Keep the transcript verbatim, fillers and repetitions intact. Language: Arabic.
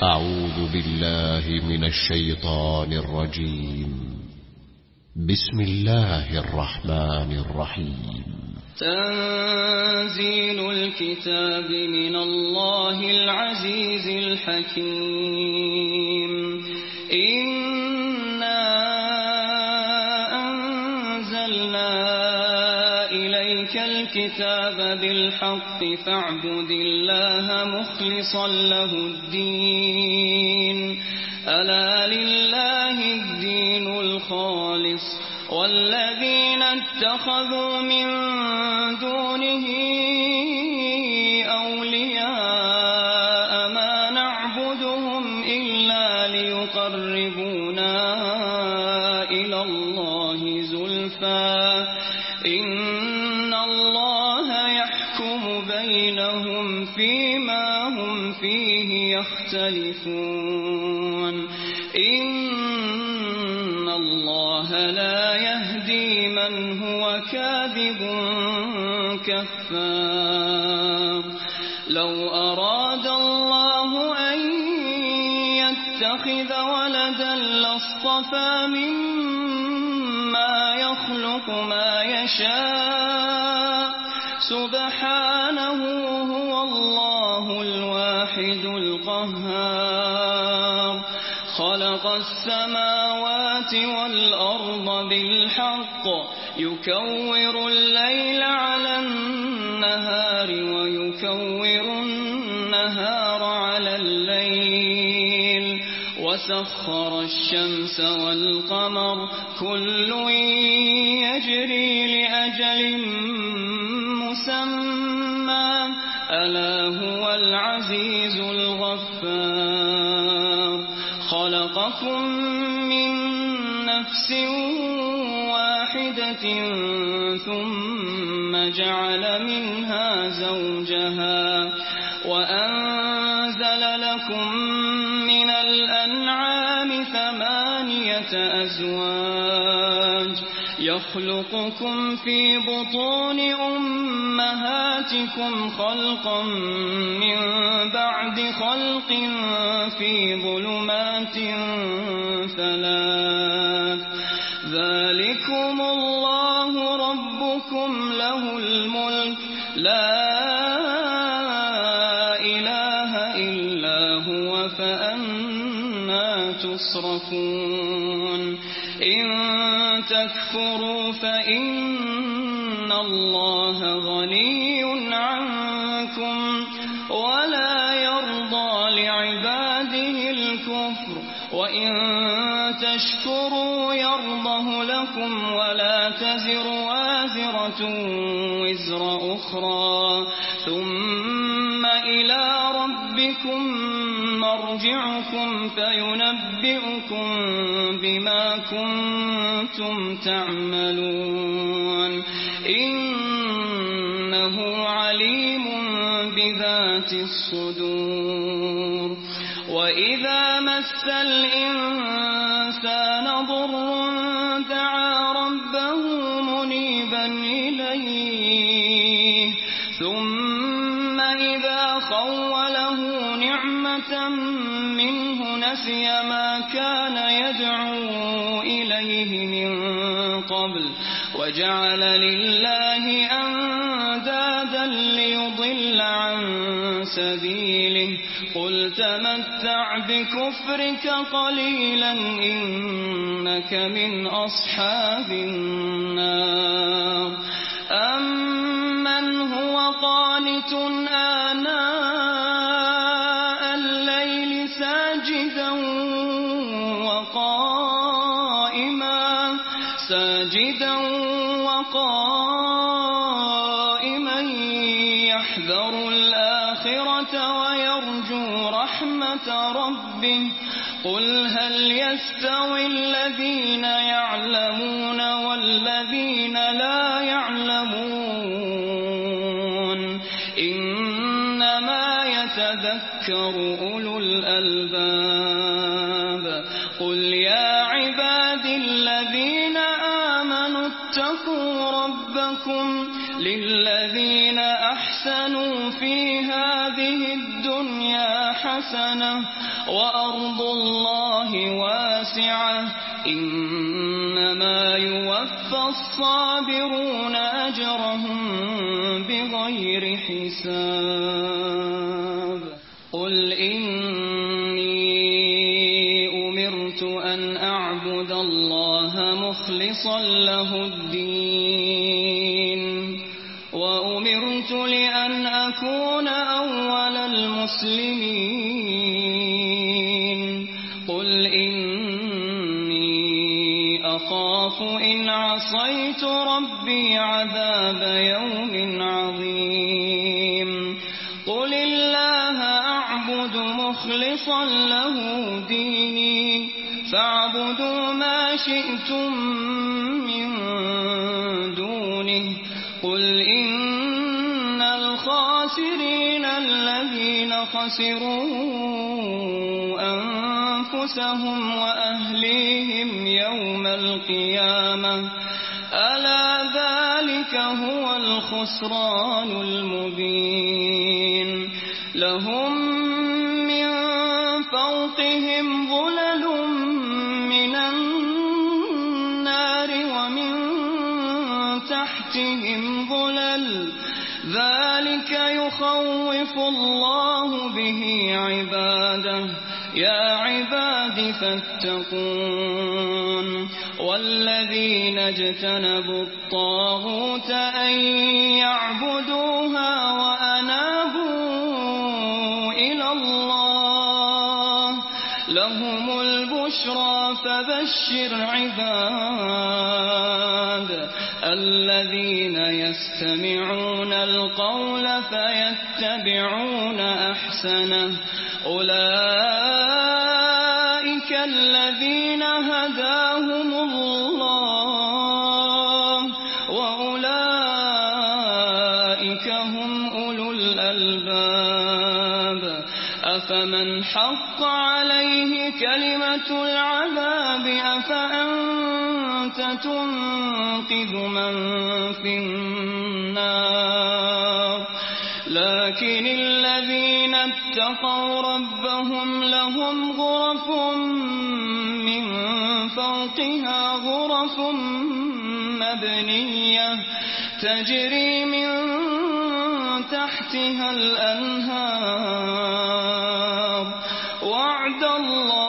أعوذ بالله من الشيطان الرجيم. بسم الله الرحمن الرحيم. تنزيل الكتاب من الله العزيز الحكيم. إنا أنزلنا إليك الكتاب بالحق فاعبد الله مخلصا له الدين. ألا لله الدين الخالص والذين اتخذوا من دونه أولياء ما نعبدهم إلا ليقربونا إلى الله زلفى إن الله يحكم بينهم فيما هم فيه يختلفون. إن الله لا يهدي من هو كاذب كفار. لو أراد الله أن يتخذ ولدا لاصطفى مما يخلق ما يشاء سبحانه هو الله الواحد القهار. خلق السماوات والأرض بالحق يكور الليل على النهار ويكور النهار على الليل وسخر الشمس والقمر كل يجري لأجل مسمى ألا هو العزيز الغفار. خلقكم من نفس واحدة ثم جعل منها زوجها وأنزل لكم من الأنعام ثمانية أزواج يخلقكم في بطون أمهاتكم خلقا من بعد خلق في ظلمات ثلاث. ذلكم الله ربكم له الملك لا إله إلا هو فأنى تصرفون. إن تكفروا فإن الله غني عنكم ولا يرضى لعباده الكفر وإن تشكروا يرضه لكم ولا تزر وازرة وزر أخرى ثم إلى ربكم مرجعكم فينبئكم بما كنتم تعملون. إنه عليم بذات الصدور. وإذا مس الإنسان ضر دعا ربه منيبا إليه ثم إذا خوله نعمة منه نسي ما كان يدعو إليه من قبل وجعل لله أندادا ليضل عن سبيله. قل تمتع بكفرك قليلا إنك من أصحاب النار. أمن هو قانت آناء الليل ساجدا وقائما ساجدا وقائما يحذر الآخرة ويرجو رحمة ربه. قل هل يستوي الذين يعلمون والذين لا يعلمون إنما يتذكر أولو الألباب. قل يا عبادي الذين آمنوا اتقوا ربكم للذين أحسنوا في هذه الدنيا حسنة وأرض الله واسعة إنما يوفى الصابرون أجرهم بغير حساب قل إني أمرت أن أعبد الله مخلصا له الدين وأمرت لأن أكون أول المسلمين قل إني أخاف إن عصيت ربي عذاب يوم عظيم قل الله أعبد مخلصا له ديني فاعبدوا ما شئتم من دونه قل إن الخاسرين الذين خسروا أنفسهم وأهليهم يوم القيامة ألا ذلك هو الخسران المبين لهم من فوقهم ظلل من النار ومن تحتهم ظلل ذلك يخوف الله به عباده يا عباد فاتقون والذين اجتنبوا الطاغوت أن يعبدوها وأنابوا إلى الله لهم البشرى فبشر عباد الذين يستمعون القول فيتبعون أحسنه أولئك الذين هداهم الله وأولئك هم أولو الألباب أفمن حق عليه كلمة العذاب أفأنت تنقذ من في النار لكن الذين اتقوا ربهم لهم غرف من فوقها غرف مبنية تجري من تحتها الأنهار وعد الله